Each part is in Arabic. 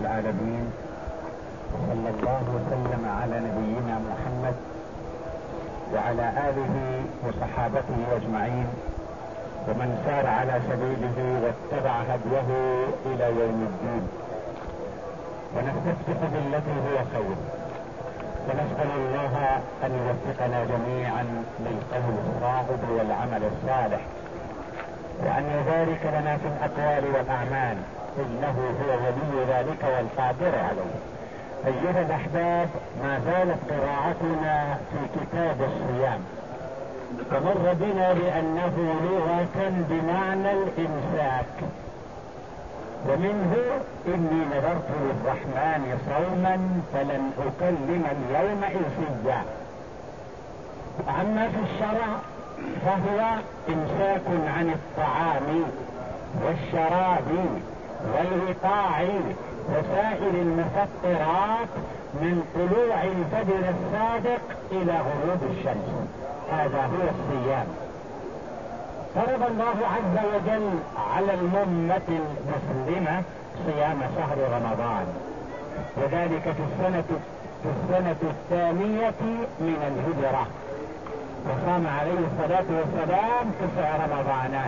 العالمين، صلى الله وسلم على نبينا محمد وعلى آله وصحابته أجمعين ومن سار على سبيله واتبع هديه إلى يوم الدين. ونستفتح بالتي هو خير، ونسأل الله أن يوفقنا جميعا للقول الصادق والعمل الصالح، وأن يبارك لنا في الأقوال والأعمال، إنه هو ولي ذلك والقادر عليه. أيها الأحباب، ما زالت قراءتنا في كتاب الصيام، فمر بنا بأنه لغة بمعنى الإمساك، ومنه إني نذرت للرحمن صوما فلن أكلم اليوم إنسيا. أما في الشرع فهو إمساك عن الطعام والشراب والوقاع وسائر المفطرات من طلوع الفجر الصادق إلى غروب الشمس. هذا هو الصيام. فرض الله عز وجل على الأمة المسلمة صيام شهر رمضان، وذلك في السنة الثانية من الهجرة، وصام عليه الصلاة والسلام 9 رمضانات.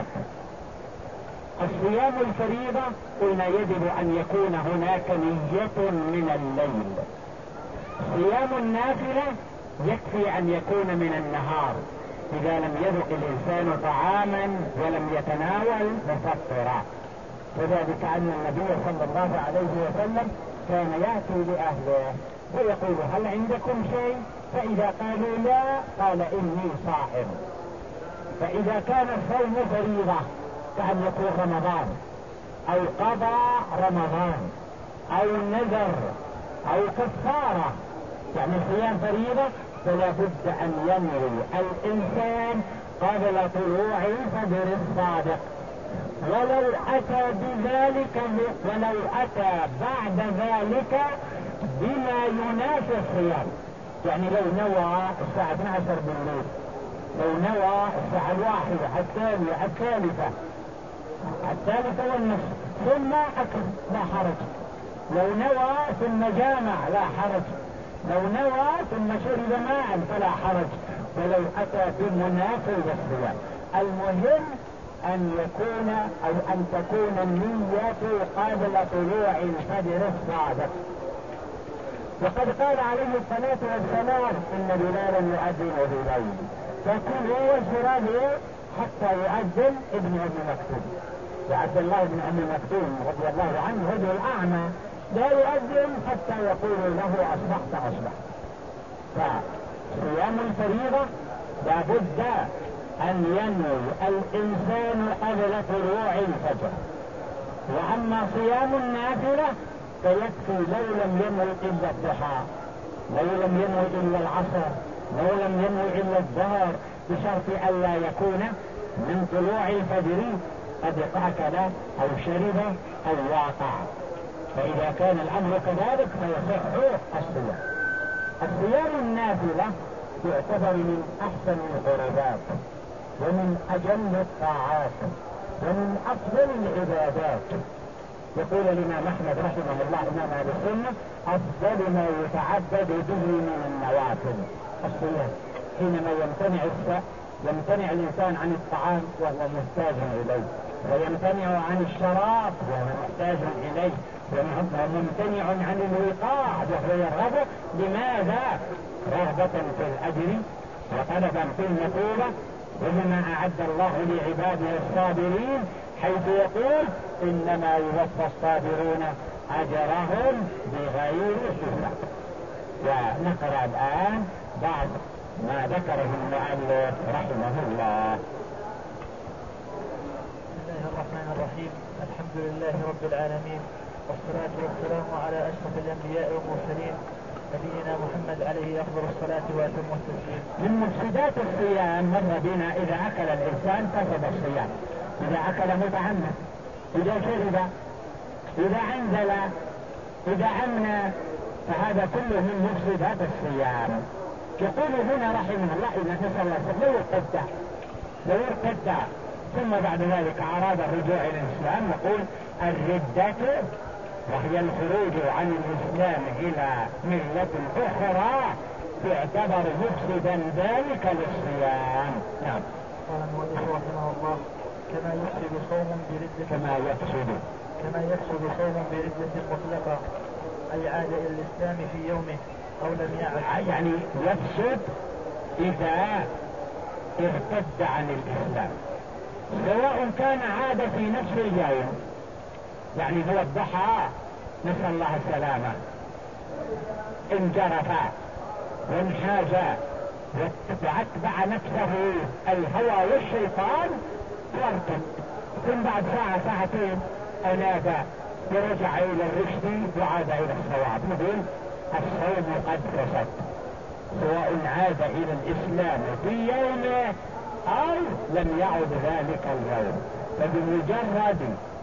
الصيام الفريضة قلنا يجب أن يكون هناك نية من الليل. صيام النافلة يكفي أن يكون من النهار إذا لم يذق الإنسان طعاما ولم يتناول مفطرات. وذلك أن النبي صلى الله عليه وسلم كان يأتي لأهله ويقول: هل عندكم شيء؟ فإذا قالوا لا قال: إني صائم. فإذا كان الصوم فريضة كأن يكون رمضان أو قضاء رمضان أو نذر أو كفارة، يعني صيام فريضة، فلا بد أن ينوي الإنسان قبل طلوع الفجر الصادق، ولو أتى بعد ذلك بما ينافي الصيام. يعني لو نوى الساعة 12 بالليل، لو نوى الساعة 1 الثالثة والنصف ثم أكل لا حرج، لو نوى ثم جامع لا حرج، لو نوى ثم شرب ماء فلا حرج، ولو أتى بمنافي الصيام. المهم أن تكون النية قبل طلوع الفجر الصادق. وقد قال عليه الصلاة والسلام: إن بلالا يؤذن بالليل فكلوا واشربوا حتى يؤذن ابن أم مكتوم. وعبد الله بن أم مكتوم رضي الله عنه رجل أعمى لا يؤذن حتى يقول له: أصبحت. فصيام الفريضة لابد أن ينوي الإنسان قبل طلوع الفجر. وأما صيام النافلة فيكفي لو لم ينوي إلا الضحى، لو لم ينوي إلا العصر، لو لم ينوي إلا الظهر، بشرط ألا يكون من طلوع الفجر قد أكل أو شرب أو واقع. فإذا كان الأمر كذلك فيصح الصيام. الصيام النافلة يعتبر من أحسن القربات ومن أجل الطاعات ومن أفضل العبادات. يقول الإمام أحمد رحمه الله إمام أهل السنة: أفضل ما يتعبد به من النوافل الصيام. حينما يمتنع الإنسان عن الطعام وهو محتاج إليه، ويمتنع عن الشراب وهو محتاج إليه، وممتنع عن الوقاع وهو يرغب. لماذا؟ رغبة في الأجر وطلبا في المثوبة، ومما أعد الله لعباده الصابرين، حيث يقول: إنما يوفى الصابرون أجرهم بغير حساب. ونقرأ الآن بعض ما ذكره المؤلف رحمه الله. بسم الله الرحمن الرحيم. الحمد لله رب العالمين، والصلاة والسلام على أشرف الأنبياء والمرسلين، نبينا محمد عليه أفضل الصلاة وأتم التسليم. من مفسدات الصيام مر بنا: إذا أكل الإنسان فسد الصيام، إذا أكل متعمد، إذا شرب، إذا أنزل، إذا أمنى، فهذا كله من مفسدات الصيام. يقول هنا رحمه الله: إذا نسأل الله لو ارتد ثم بعد ذلك أراد الرجوع إلى الإسلام، نقول: الردة وهي الخروج عن الإسلام إلى ملة أخرى يعتبر مفسدا ذلك للصيام. نعم. قال المؤلف رحمه الله كما يفسد صوم بردة مطلقة أي عاد إلى الإسلام في يومه أو لم يعد، يعني يفسد إذا ارتد عن الإسلام، سواء كان عاد في نفس اليوم، يعني هو الضحى نسأل الله السلامة انجرف وانحاز واتبع نفسه الهوى والشيطان وارتد، ثم بعد ساعة ساعتين أناب ورجع إلى الرشد وعاد إلى الصواب، نقول الصوم قد فسد، سواء عاد إلى الإسلام في يومه أو لم يعد ذلك اليوم، فبمجرد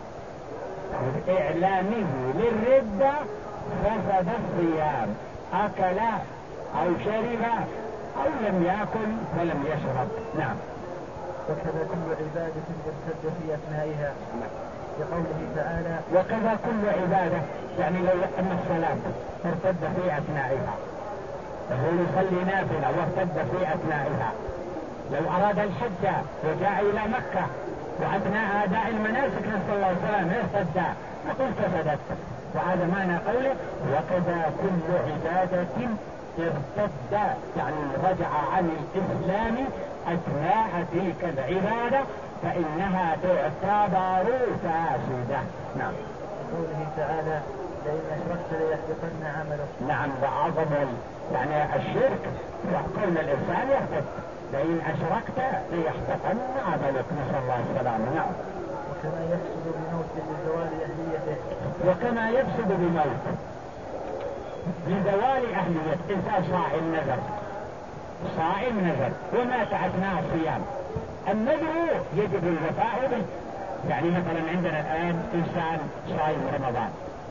إعلامه للردة فسد الصيام، أكل أو شرب أو لم يأكل ولم يشرب. نعم. وكذا كل عبادة ارتد في أثنائها لقوله تعالى وكذا كل عبادة، يعني لو أن الصلاة ارتد في أثنائها، فهو يصلي نافلة وارتد في أثنائها، لو أراد الحج وجاء إلى مكة وأثناء أداء المناسك نسأل الله السلامة ارتد، نقول فسدت. وهذا معنى قوله وكذا كل عبادة ارتد، يعني رجع عن الإسلام أثناء تلك العبادة فإنها تعتبر فاسدة. نعم. قوله تعالى لئن أشركت ليحبطن عملك. نعم. وأعظم يعني الشرك وكون الإنسان يحبط، لئن أشركت ليحبطن عملك نسأل الله السلامة. نعم. وكما يفسد بموت لزوال أهليته. وكما يفسد بموت لزوال أهلية إنسان صائم نذر ومات أثناء الصيام، النذر يجب الوفاء به، يعني مثلا عندنا الآن إنسان صائم رمضان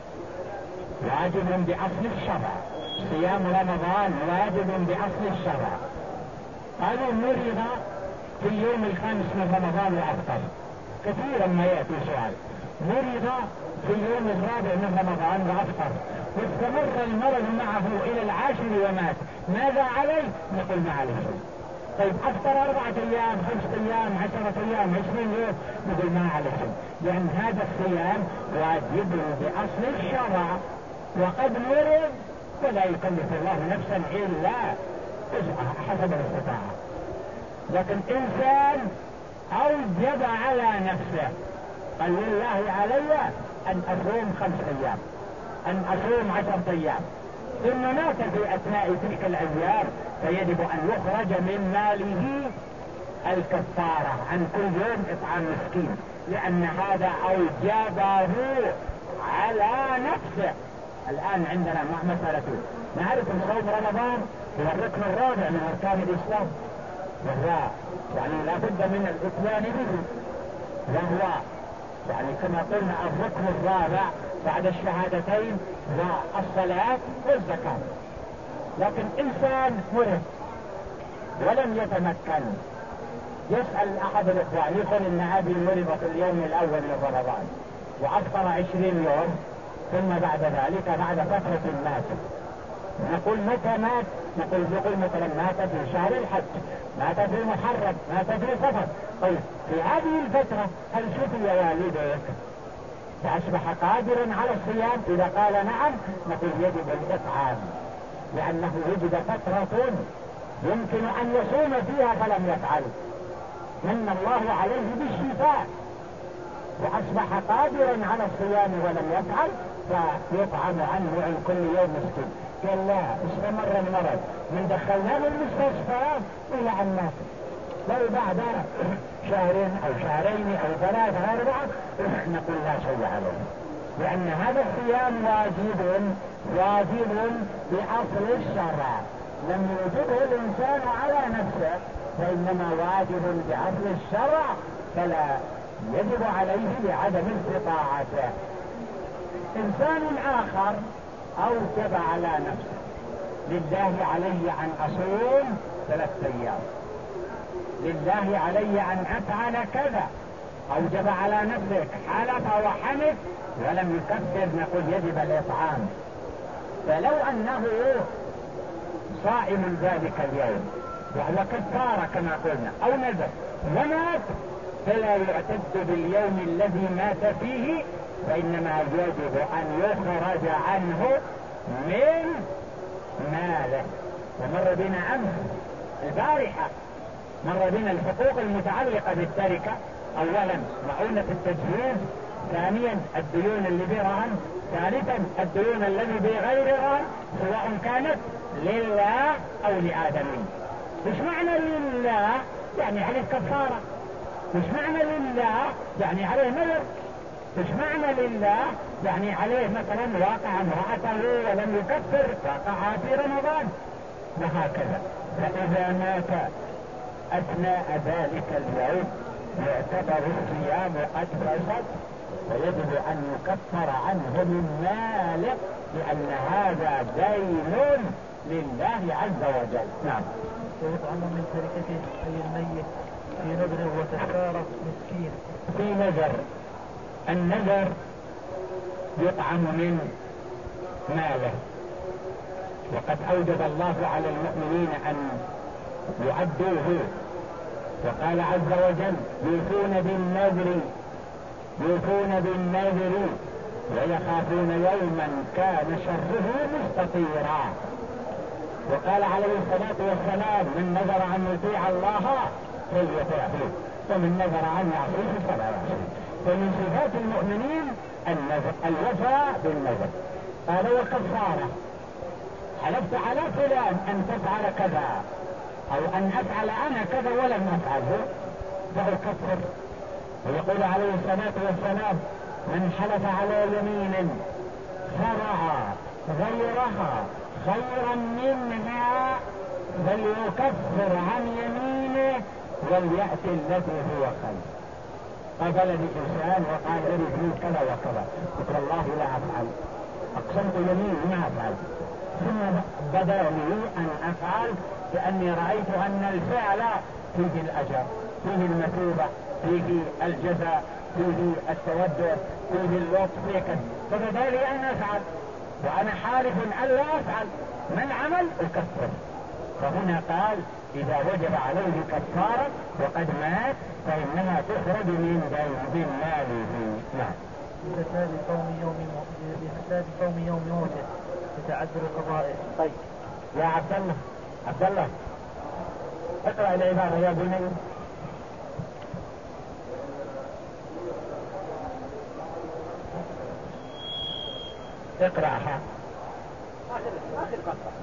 واجب بأصل الشرع، صيام رمضان واجب بأصل الشرع، قالوا مرض في اليوم الخامس من رمضان وأفطر، كثيرا ما يأتي سؤال مرض في اليوم الرابع من رمضان وأفطر واستمر المرض معه إلى العاشر ومات، ماذا عليه؟ نقول ما عليه شيء. طيب أفطر 4 أيام 5 أيام 10 أيام 20 يوم، نقول ما عليه شيء، لأن هذا الصيام واجب بأصل الشرع، وقد مرض فلا يكلف الله نفسا إلا وسعها حسب الاستطاعة. لكن إنسان أوجب على نفسه قال لله علي أن أصوم 5 أيام، أن أصوم 10 أيام، ثم مات في أثناء تلك الأيام، فيجب أن يخرج من ماله الكفارة عن كل يوم إطعام مسكين، لأن هذا أوجبه على نفسه. الآن عندنا مسألة نعرف أن صوم رمضان هو الركن الرابع من أركان الإسلام، وهو يعني لا بد من الإتيان به، وهو يعني كما قلنا الركن الرابع بعد الشهادتين والصلاة والزكاة. لكن إنسان مرض ولم يتمكن، يسأل أحد الإخوان يقول إن أبي مرض في اليوم الأول من رمضان وأفطر 20 يوم، ثم بعد ذلك بعد فترة مات، نقول متى مات؟ نقول مثلا مات في شهر الحج، مات في محرم، مات في صفر. طيب في هذه الفترة هل شفي والديك فأصبح قادرا على الصيام؟ إذا قال نعم نقول يجب الإطعام، لأنه وجد فترة يمكن أن يصوم فيها فلم يفعل، من الله عليه بالشفاء وأصبح قادرا على الصيام ولم يفعل، فيطعم عنه عن كل يوم مسكين. قال لا، استمر المرض من دخلناه المستشفى إلى أن مات، لو بعد 2 شهر أو 2 أو 3 أو 4 نقول لا شيء عليه، لأن هذا الصيام واجب بأصل الشرع، لم يوجبه الإنسان على نفسه، فإنما واجب بأصل الشرع، فلا يجب عليه لعدم استطاعته. إنسان آخر أوجب على نفسه لله علي أن أصوم 3 أيام، لله علي أن أفعل كذا، أوجب على نفسك حلف وحنف ولم يكفر نقول يجب الإطعام. فلو أنه صائم ذلك اليوم وهو كفارة كما قلنا أو نذر ومات فلا يعتد باليوم الذي مات فيه، فإنما يجب أن يخرج عنه من ماله. ومر بنا أمس البارحة مر بنا الحقوق المتعلقة بالتركة، أولا مؤونة التجهيز، ثانيا الديون اللي برهن، ثالثا الديون الذي بغير رهن سواء كانت لله أو لآدمي. مش معنى لله يعني عليه كفارة، مش معنى لله يعني عليه نذر، مش معنى لله يعني عليه مثلا واقع امرأته ولم يكفر وقع في رمضان وهكذا. فإذا مات أثناء ذلك اليوم يعتبر الصيام قد فسد ويجب أن يكفر عنه من ماله، لأن هذا دين لله عز وجل. نعم. ويطعم من تركته أي الميت في نذر وكفارة مسكين. في نذر، النذر يطعم من ماله، وقد أوجب الله على المؤمنين أن يؤدوه، وقال عز وجل يوفون بالنذر ويخافون يوما كان شره مستطيرا. وقال عليه الصلاة والسلام من نذر أن يطيع الله فليطيعه ومن نذر أن يعصيه فلا يعصيه. فمن صفات المؤمنين الوفاء بالنذر. قال وكفارة، حلفت على فلان أن تفعل كذا أو أن أفعل أنا كذا ولم أفعله فأكفر. ويقول عليه الصلاة والسلام من حلف على يمين فرع غيرها خيرا منها فليكفر عن يمينه وليأتي الذي هو خير. قابلني إنسان وقال لي كذا وكذا، قلت والله لا أفعل، أقسمت يمين ما أفعل، ثم بدا لي أن أفعل لأني رأيت أن الفعل فيه الأجر، فيه المثوبة، فيه الجزاء، فيه التودع، فيه اللطف، فيه كذا، فبدا لي أن أفعل وأنا حالف أن لا أفعل. من عمل أكفر. فهنا قال إذا وجب عليه كفارة وقد مات فإنها تخرج من ماله. نعم. بفساد صوم يوم موته بتعذر قضائه. طيب يا عبد الله اقرأ العبارة يا بني. اقرأها. آخر قطعة.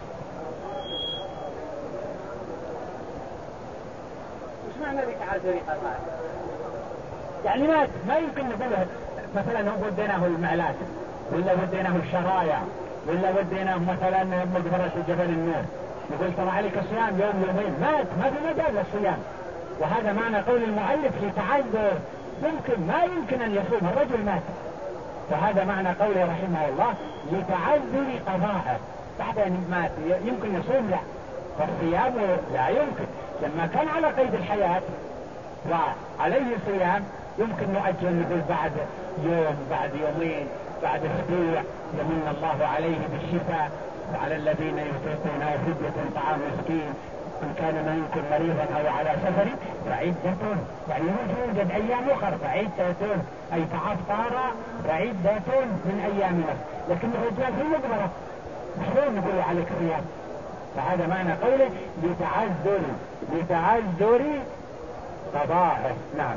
وش معنى بتعذر قضائه؟ يعني ما يمكن نقول مثلا هو وديناه المعلات ولا وديناه الشرايع ولا وديناه مثلا مقبرة جبل النور يقول ترى عليك الصيام يوم يومين، مات ما في مجال للصيام. وهذا معنى قول المؤلف لتعذر، ما يمكن ان يصوم، الرجل مات. وهذا معنى قوله رحمه الله لتعذر قضاءه، بعد ان مات يمكن يصوم؟ لا. فالصيام لا يمكن، لما كان على قيد الحياة وعليه صيام يمكن نؤجل، نقول بعد يوم، بعد يومين، بعد اسبوع يمن الله عليه بالشفاء وعلى الذين يطيقونه فدية طعام مسكين ان كان منكم مريضا او على سفر فعدة، يعني يوجد ايام اخرى فعدة اي فافطار فعدة من ايام اخرى. لكن الرجال في المقبرة شلون نقول عليك صيام؟ فهذا معنى قوله لتعذر قضاءه. نعم.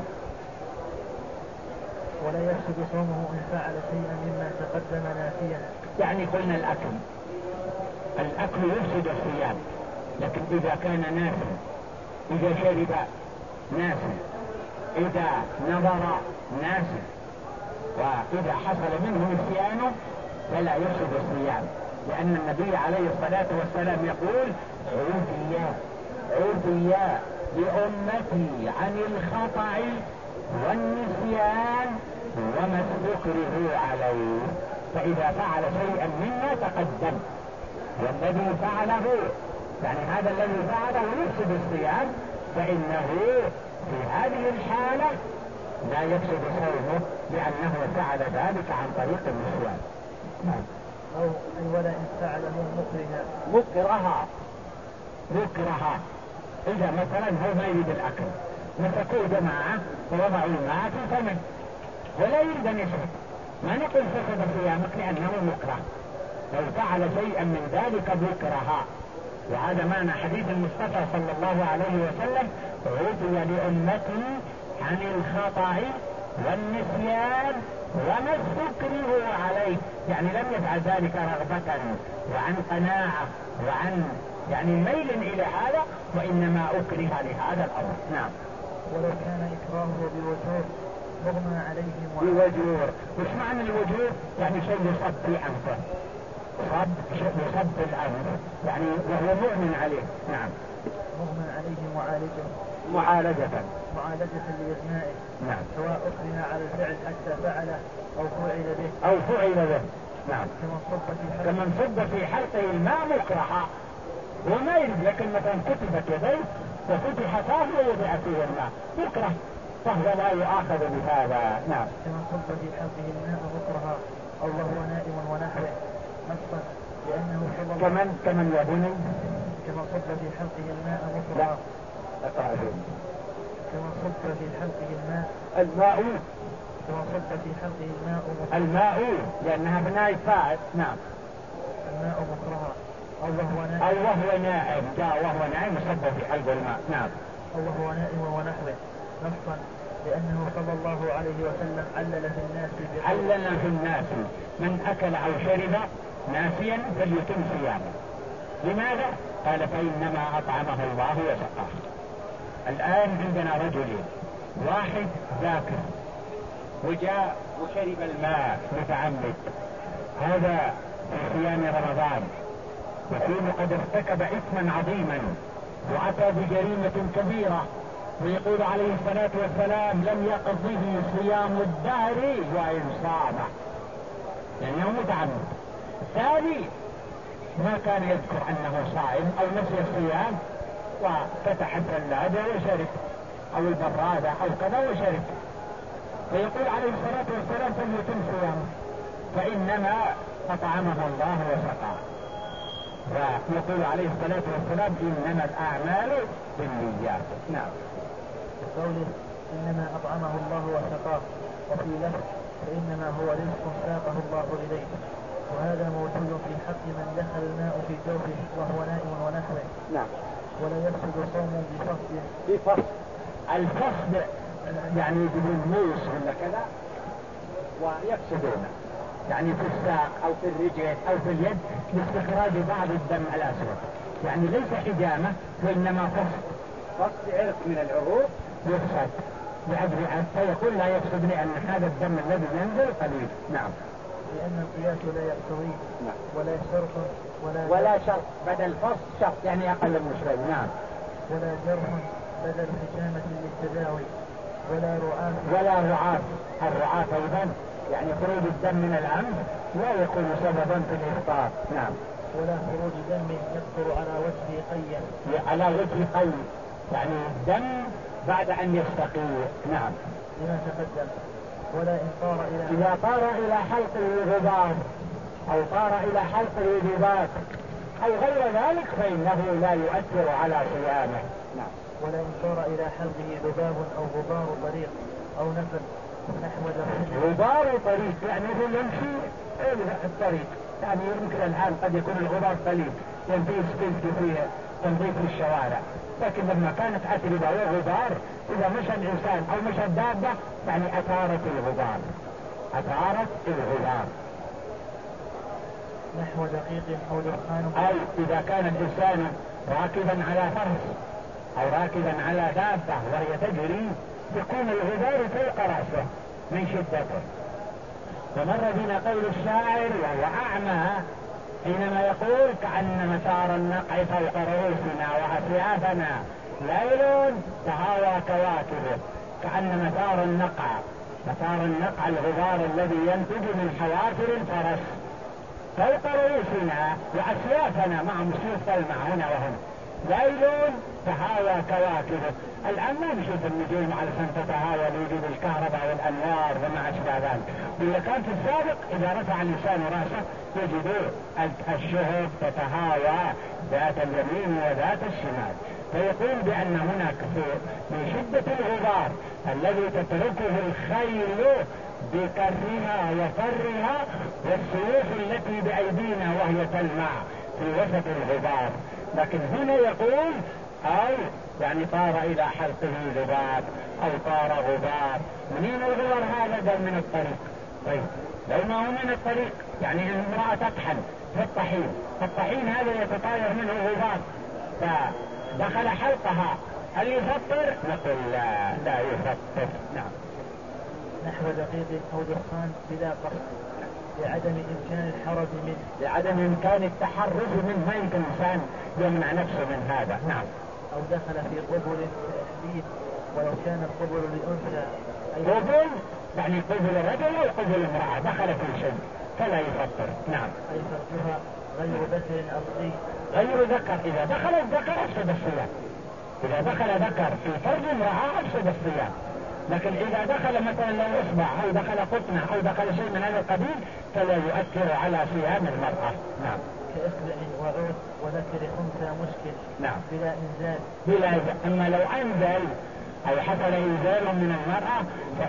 ولا يفسد صومه إن فعل شيئا مما تقدم نافيا. يعني قلنا الأكل يفسد الصيام، لكن إذا كان ناسا، إذا شرب ناسا، إذا نظر ناسا، وإذا حصل منه نسيان فلا يفسد الصيام، لأن النبي عليه الصلاة والسلام يقول عفي لأمتي عن الخطأ والنسيان وما استكره عليه. فإذا فعل شيئا مما تقدم والذي فعله، يعني هذا الذي فعله يفسد الصيام، فإنه في هذه الحالة لا يفسد صومه لأنه فعل ذلك عن طريق النسيان. نعم. أو ولا إن فعله مكرها. إذا مثلا هو ما يريد الأكل، مسكوه جماعة ووضعوا الماء في فمه ولا يريد أن يشرب، ما نقول فسد صيامك لأنه مكره. لو فعل شيئا من ذلك مكرها. وهذا معنى حديث المصطفى صلى الله عليه وسلم: عفي لأمتي عن الخطأ والنسيان وما استكرهوا عليه. يعني لم يفعل ذلك رغبة وعن قناعة وعن ميل إلى هذا، وإنما أكره لهذا الأمر. نعم. ولو كان إكراهه بوجور مغمى عليه بوجور. وش معنى الوجور؟ يعني شيء يصب في أنفه، يصب في الأنف، يعني وهو مؤمن عليه. نعم. مغمى عليه معالجة لإغمائه. نعم. سواء أكره على الفعل حتى فعله أو فعل به. نعم. كمن صب في حلقه الماء مكرها وما يريد، لكن مثلا كتبت يديه وفتح فاه ووضع فيه الماء مكره، فهو لا يؤاخذ بهذا. نعم. كمن صب في حلقه الماء مكرها أو وهو نائم ونحوه نصا، لأنه كمن يبني. كمن صب في حلقه الماء مكرها. كمن صب في حلقه الماء الماء لأنها بناء فاعل. نعم. الماء مكرها أو وهو نائم جاء وهو نائم صب في حلق الماء. نعم. أو وهو نائم ونحوه نصا، لأنه صلى الله عليه وسلم علل في الناس من أكل أو شرب ناسيا فليتم صيامه. لماذا؟ قال: فإنما أطعمه الله وسقاه. الآن عندنا رجلين، واحد ذاكر وجاء وشرب الماء متعمد، هذا في صيام رمضان يكون قد ارتكب إثما عظيما وأتى بجريمة كبيرة، ويقول عليه الصلاة والسلام: لم يقضه صيام الدهر وإن صام، لأنه متعمد. ثاني ما كان يذكر أنه صائم أو نسي الصيام وفتح الثلاجة وشرب أو البرادة أو كذا وشرب، فيقول عليه الصلاة والسلام: فليتم صيامه فإنما أطعمه الله وسقاه. ويقول عليه الصلاة والسلام: إنما الأعمال بالنيات. نعم. قوله إنما أطعمه الله وسقاه، وفي لفظ فإنما هو رزق ساقه الله إليه، وهذا موجود في حق من دخل الماء في جوفه وهو نائم ونحوه. نعم. ولا يفسد صوم بفصل. الفصل يعني يجيبون موس ولا كذا ويفسدونه، يعني في الساق أو في الرجل أو في اليد لاستخراج بعض الدم الأسود، يعني ليس حجامة وإنما فصل عرق من العروق يفسد لأجل فيقول لا يفسد لأن هذا الدم الذي ينزل قليل. نعم. لأن القياس لا يقتضي. نعم. ولا شرط ولا شرط بدل فصل شرط يعني أقل من شوي. نعم. ولا جرح بدل حجامة للتداوي. ولا رعاف. الرعاف أيضا يعني خروج الدم من الأنف لا يكون سببا في الإفطار. نعم. ولا خروج دم يقطر على وجه قيا. على وجه قي يعني الدم بعد أن يستقي. نعم. لما تقدم. ولا إن طار إذا طار إلى حلق الغبار أو طار إلى حلق الذباب أو غير ذلك فإنه لا يؤثر على صيامه. نعم. ولا إن طار إلى حلقه ذباب أو غبار طريق أو نفل نحو ذلك. غبار طريق يعني هو يمشي الطريق، يعني يمكن الآن قد يكون الغبار قليل ينفي سكنت فيه تنظيف الشوارع، لكن لما كانت أتربة وغبار إذا مشى الإنسان أو مشى الدابة يعني أثارت الغبار. نحو دقيق أو دخان. أي إذا كان الإنسان راكبا على فرس أو راكبا على دابة وهي تجري يكون الغبار فوق رأسه من شدته. ومر بنا قول الشاعر وهو أعمى حينما يقول: كأن مسار النقع فوق رؤوسنا وأسيافنا ليل تهاوى كواكبه. كأن مسار النقع الغبار الذي ينتج من حوافر الفرس فوق رؤوسنا وأسيافنا، مع مسيوف تلمع هنا وهنا، ليل تهاوى كواكبه. الآن ما نشوف النجوم علشان تتهاوى لوجود الكهرباء والأنوار وما أشبه ذلك. واللي كان في السابق إذا رفع الإنسان رأسه يجد الشهب تتهاوى ذات اليمين وذات الشمال. فيقول بأن هناك من شدة الغبار الذي تتركه الخيل بكرها وفرها والسيوف التي بأيدينا وهي تلمع في وسط الغبار. لكن هنا يقول أو يعني طار إلى حلقه ذباب أو طار غبار. منين الغبار هذا؟ قال من الطريق. طيب لو ما هو من الطريق يعني امرأة تطحن في الطحين، فالطحين هذا يتطاير منه غبار فدخل حلقها، هل يفطر؟ نقول لا يفطر. نعم. نحو دقيق أو دخان بلا قصد لعدم إمكان الحرج منه، لعدم إمكان التحرز منه، ما يمكن إنسان يمنع نفسه من هذا. نعم. أو دخل في قبل كأحليل ولو كان القبل لأنثى. قبل يعني قبل رجل أو قبل امرأة دخل في شيء فلا يفطر. نعم. أي فرجها غير ذكر أصلي. غير ذكر، إذا دخل الذكر أفسد الصيام. إذا دخل ذكر في فرج امرأة أفسد الصيام. لكن إذا دخل مثلا لو إصبع أو دخل قطنة أو دخل شيء من هذا القبيل فلا يؤثر على صيام المرأة. نعم. كإصبع وعود وذكر خنثى مشكل. نعم. بلا إنزال. بلا إنزال. أما لو أنزل أو حصل إنزال من المرأة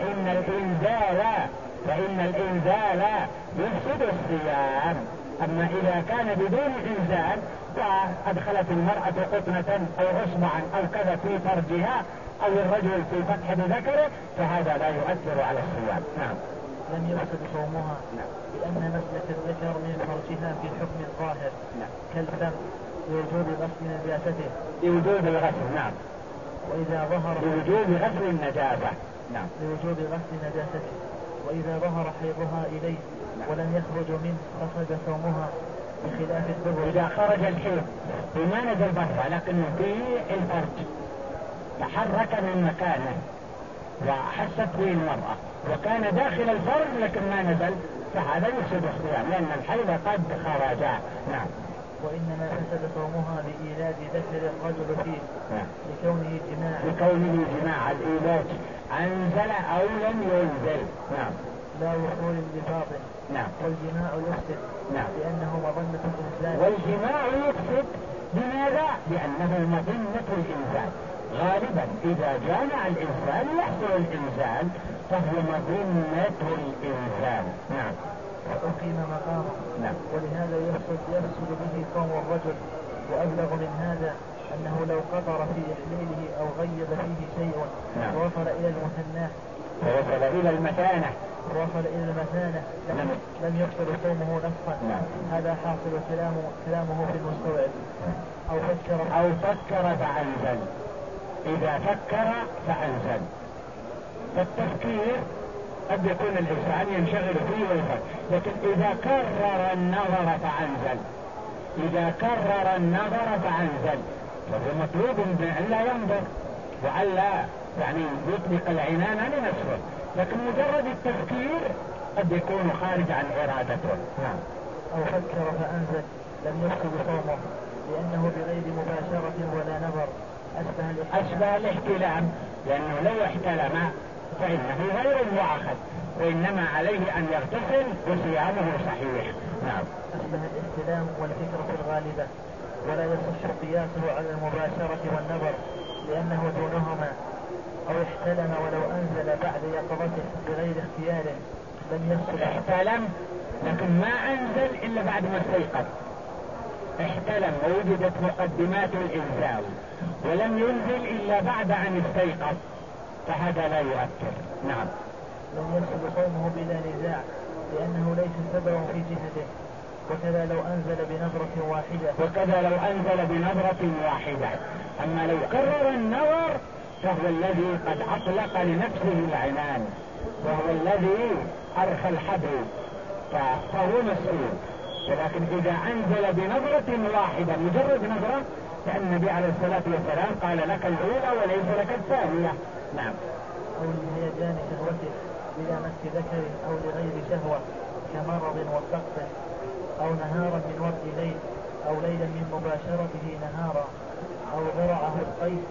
فإن الإنزال يفسد الصيام. أما إذا كان بدون إنزال وأدخلت المرأة قطنة أو إصبعا أو كذا في فرجها أو الرجل في فتح بذكره فهذا لا يؤثر على الصيام. نعم. لم يفسد صومها. نعم. لأن مسلك الذكر من فرجها في حكم الظاهر. نعم. كالفم لوجود غسل نجاسته. لوجود الغسل. نعم. وإذا ظهر لوجود غسل النجاسة. نعم. لوجود غسل نجاسته. وإذا ظهر حيضها إليه ولم يخرج منه فسد صومها بخلاف الدبر. إذا خرج الحيض وما نزل برا لكنه في الفرج تحرك من مكانه وحست به المرأة وكان داخل الفرج لكن ما نزل فهذا يفسد الصيام لأن الحيض قد خرجا. نعم. وإنما فسد صومها بإيلاد ذكر الرجل فيه. نعم. لكونه جماع الإيلاد أنزل أو لم ينزل. نعم. لا وصول لباطن. نعم. والجماع يفسد. نعم. لأنه مظنة الإنزال. والجماع يفسد لماذا؟ لأنه مظنة الإنزال. غالبا إذا جامع الإنسان يحصل الإنزال فهو مظنة الإنزال. نعم. وأقيم مقامه. نعم. ولهذا يفسد به صوم الرجل. وأبلغ من هذا أنه لو قطر في إحليله أو غيب فيه شيء. نعم. ووصل إلى المثناه ووصل إلى المثانة لم يبطل صومه نفسا. نعم. هذا حاصل كلامه في المستوعب. أو فكر فأنزل. إذا فكر فأنزل. فالتفكير قد يكون الإنسان ينشغل فيه ويفكر، لكن إذا كرر النظر فأنزل فهو مطلوب بأن لا ينظر وألا يعني يطلق العنان لنفسه، لكن مجرد التفكير قد يكون خارج عن إرادته. نعم. أو فكر فأنزل لم يفسد صومه لأنه بغير مباشرة ولا نظر أشبه الاحتلام، لأنه لو احتلم فإنه غير مؤاخذ وإنما عليه أن يغتسل وصيامه صحيح. نعم. أشبه الاحتلام والفكرة الغالبة ولا يصح قياسه على المباشرة والنظر لأنه دونهما. أو احتلم ولو أنزل بعد يقظته بغير اختياره لم يفسد. احتلم لكن ما أنزل إلا بعد ما استيقظ. احتلم ووجدت مقدمات الإنزال ولم ينزل إلا بعد أن استيقظ فهذا لا يؤثر. نعم. لم يفسد صومه بلا نزاع لأنه ليس سببا في جهته. وكذا لو أنزل بنظرة واحدة. أما لو كرر النظر فهو الذي قد أطلق لنفسه العنان وهو الذي أرخى الحبل فهو مسؤول. ولكن إذا أنزل بنظرة واحدة مجرد نظرة لأن النبي عليه الصلاة والسلام قال لك الأولى وليس لك الثانية. نعم. أو لهيجان شهوته بلا مس ذكر أو لغير شهوة كمرض وسقط أو نهارا من وقت ليل أو ليلا من مباشرته نهارا أو ذرعه القيس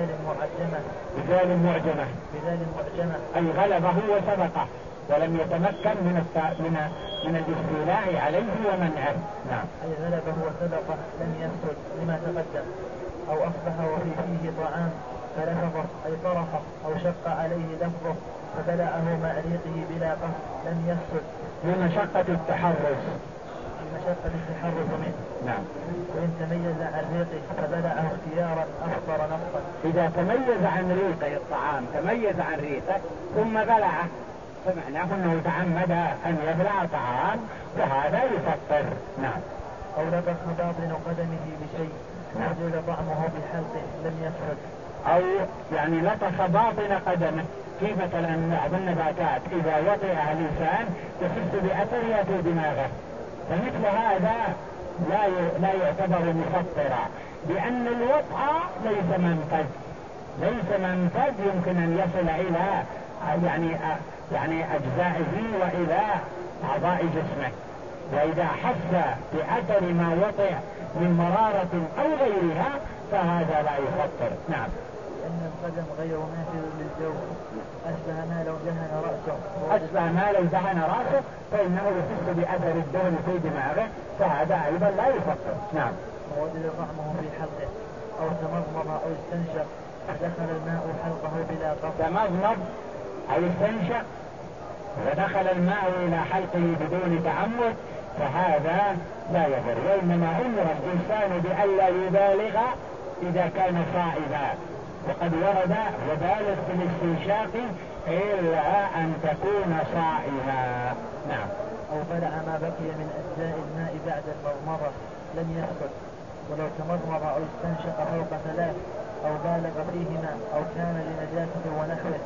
بذال معجمة أي غلبه وسبقه ولم يتمكن من الاستيلاء عليه ومنعه. نعم. أي غلبه وسبقه لم يسجد لما تقدم. أو أصبح وفي فيه طعام فلفظه أي طرحه أو شق عليه لفظه فبلعه مع ريقه بلا قصد لم يسجد لمشقة التحرز منه. نعم. وإن تميز عن ريقه فبلعه اختيارا أفطر نفسا. إذا تميز عن ريقه الطعام تميز عن ريقه ثم بلعه فمعناه أنه تعمد أن يبلع طعام وهذا يفطر. نعم. أو لبخ باطن قدمه بشيء وجد طعمه بحلقه لم يسجد. أو يعني لطخ باطن قدمه في مثلا بعض النباتات إذا وطئها الإنسان تحس بأثرها في دماغه فمثل هذا لا يعتبر مفطرا لأن الوطأ ليس منفذ يمكن أن يصل إلى يعني أجزائه وإلى أعضاء جسمه. وإذا حس بأثر ما وطئ من مرارة أو غيرها فهذا لا يفطر. نعم. لأن القدم غير نافذ للجو أشبه ما لو دهن رأسه فإنه يحس بأثر الدهن في دماغه فهذا أيضا لا يفطر. نعم. ووجد طعمه في حلقه أو تمضمض أو استنشق فدخل الماء حلقه بلا قصد. تمضمض أو استنشق ودخل الماء إلى حلقه بدون تعمد فهذا لا يضر. وإنما أمر الإنسان بألا يبالغ إذا كان صائما وقد ورد وبالغ في الاستنشاق إلا أن تكون صائما. نعم. أو بلع ما بقي من أجزاء الماء بعد المضمضة لم يسقط ولو تمضمض أو استنشق فوق 3 أو بالغ فيهما أو كان لنجاسة ونحوه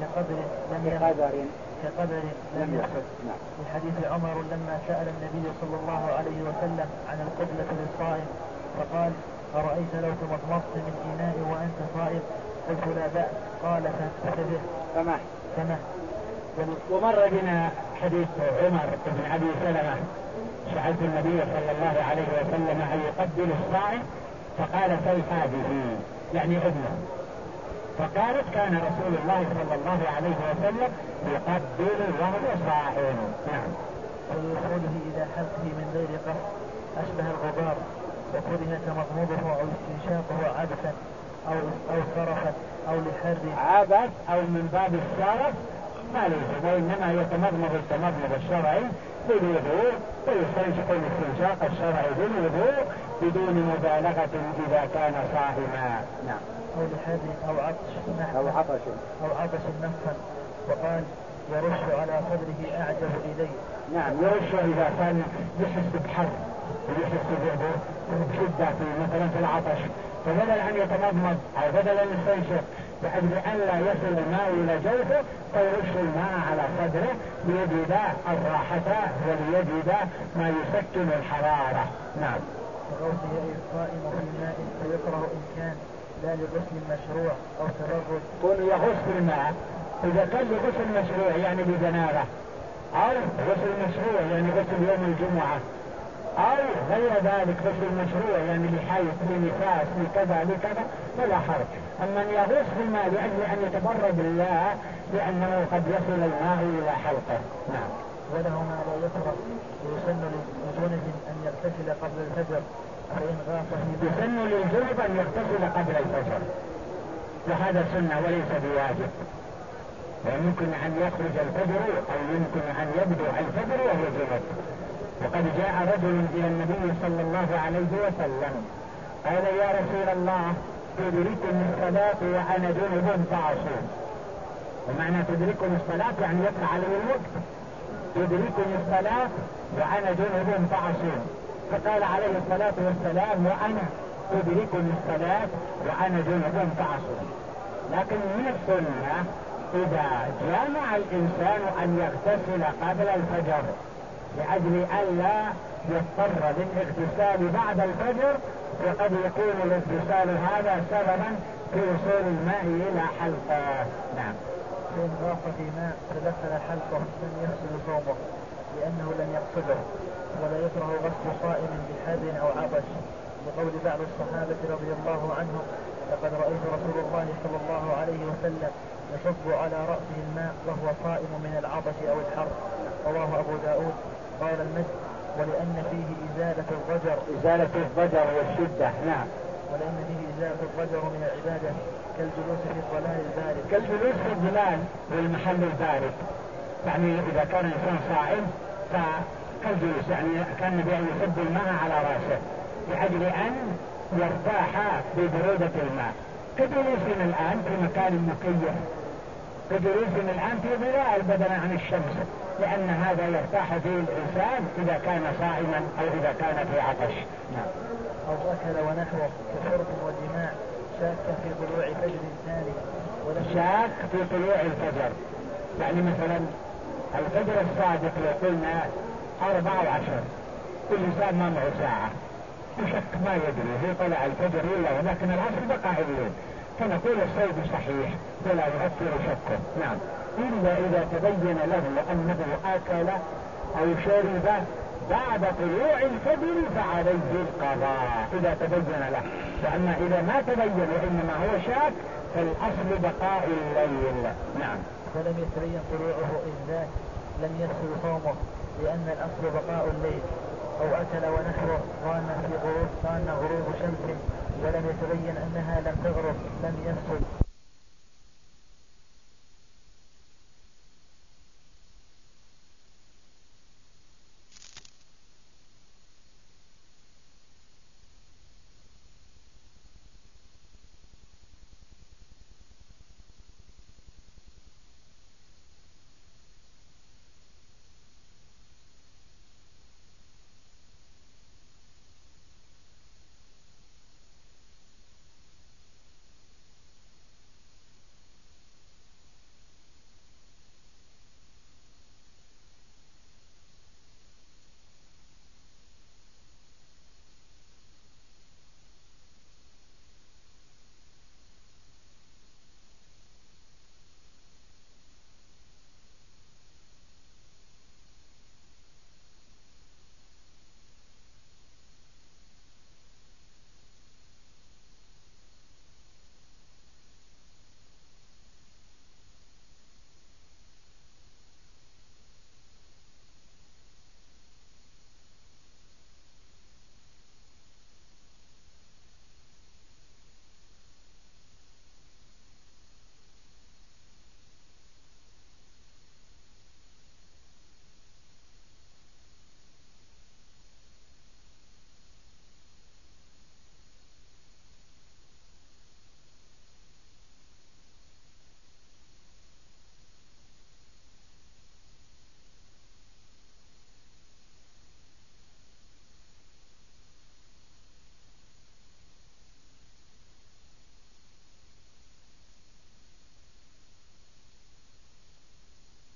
كقدر لم يسقط. في حديث عمر لما سأل النبي صلى الله عليه وسلم عن القبلة للصائم فقال أرأيت لو تمضمضت من إناء وأنت صائم قلت لا بأس قال فانتبه سمح. ومر بنا حديث عمر بن أبي سلمة سألت النبي صلى الله عليه وسلم أن يقبل الصائم فقال هذه يعني ابنه فقالت كان رسول الله صلى الله عليه وسلم يقبل وهو صائم. نعم. ودخوله إلى حلقه من غير قصد أشبه الغبار وكره تمضمضه أو استنشاقه عبثا أو صرفا أو لحر عبث أو من باب الصرف ما ليس وإنما يتمضمض التمضمض الشرعي بالوضوء ويستنشق الاستنشاق الشرعي بالوضوء بدون مبالغة إذا كان صائما. نعم. أو لحر أو عطش نفا وقال يرش على صدره أعجب إليه. نعم. يرش إذا كان يحس بحر ويحس بشدة في مثلا في العطش فبدل أن يتمضمض أو بدل أن يستنشق بحيث أن لا يصل الماء إلى جوفه فيرش الماء على صدره ليجد الراحة وليجد ما يسكن الحرارة. نعم. وغوثه القائم في الماء فيكره إن كان لا لغسل مشروع أو تبرد. كون يغسل الماء إذا كان لغسل مشروع يعني بجنابة أو غسل مشروع يعني غسل يوم الجمعة أو غير ذلك غسل المشروع يعني لحيث لنفاس لكذا فلا حرج. أما أن يغوص في الماء لأجل أن يتبرد الله لأنه قد يصل الماء إلى حلقه. نعم. وله ما لا يكره ويسن للجنب أن يغتسل قبل الفجر فإن غاص يسن للجنب أن يغتسل قبل الفجر وهذا سنة وليس بواجب. ويمكن أن يخرج الفجر أو يمكن أن يبدو الفجر وهو جنب. وقد جاء رجل إلى النبي صلى الله عليه وسلم قال يا رسول الله تدركني الصلاة وأنا جنب فأصوم. ومعنى تدركني الصلاة يعني يطلع عليه الوقت. تدركني الصلاة وأنا جنب فأصوم. فقال عليه الصلاة والسلام وأنا تدركني الصلاة وأنا جنب فأصوم. لكن من السنة إذا جامع الإنسان أن يغتسل قبل الفجر لأجل ألا يضطر للاغتسال بعد الفجر وقد يكون الاغتسال هذا سببا في وصول الماء إلى حلقه. نعم. فإن غاص في ماء فدخل حلقه لم يغسل صومه لأنه لم يقصده ولا يكره غسل صائم بحر أو عطش لقول بعض الصحابة رضي الله عنهم: لقد رأيت رسول الله صلى الله عليه وسلم يصب على رأسه الماء وهو صائم من العطش أو الحر. رواه أبو داود. قال المجد: ولأن فيه إزالة الضجر والشدة. نعم. ولأن فيه إزالة الضجر من العبادة كالجلوس في الظلال البارد. كالجلوس في الظلال والمحل البارد، يعني إذا كان الإنسان صائم فكالجلوس، يعني كان النبي يصب الماء على رأسه لأجل أن يرتاح ببرودة الماء، كجلوسنا الآن في مكان مكيف، كجلوسنا الآن في ظلال بدلا عن الشمس، لأن هذا يرتاح فيه الإنسان إذا كان صائما أو إذا كان في عطش. نعم. أو أكل ونحوه كشرب وجماع شاكا في طلوع فجر ثاني. شاك في طلوع الفجر، يعني مثلا الفجر الصادق لو قلنا 4:10، كل إنسان ما معه ساعة وشك ما يدري هي طلع الفجر ولا، لكن العصر بقى الليل، فنقول الصيد صحيح ولا يؤثر شكه. نعم. إلا إذا تبين له أنه أكل أو شرب بعد طلوع الفجر فعليه القضاء إذا تبين له، وأما إذا ما تبين وإنما هو شاك فالأصل بقاء الليل. نعم. ولم يتبين طلوعه إذ ذاك لم يفسد صومه، لأن الأصل بقاء الليل. أو أكل ونحوه ظان غروب شمس ولم يتبين أنها لم تغرب لم يفسد،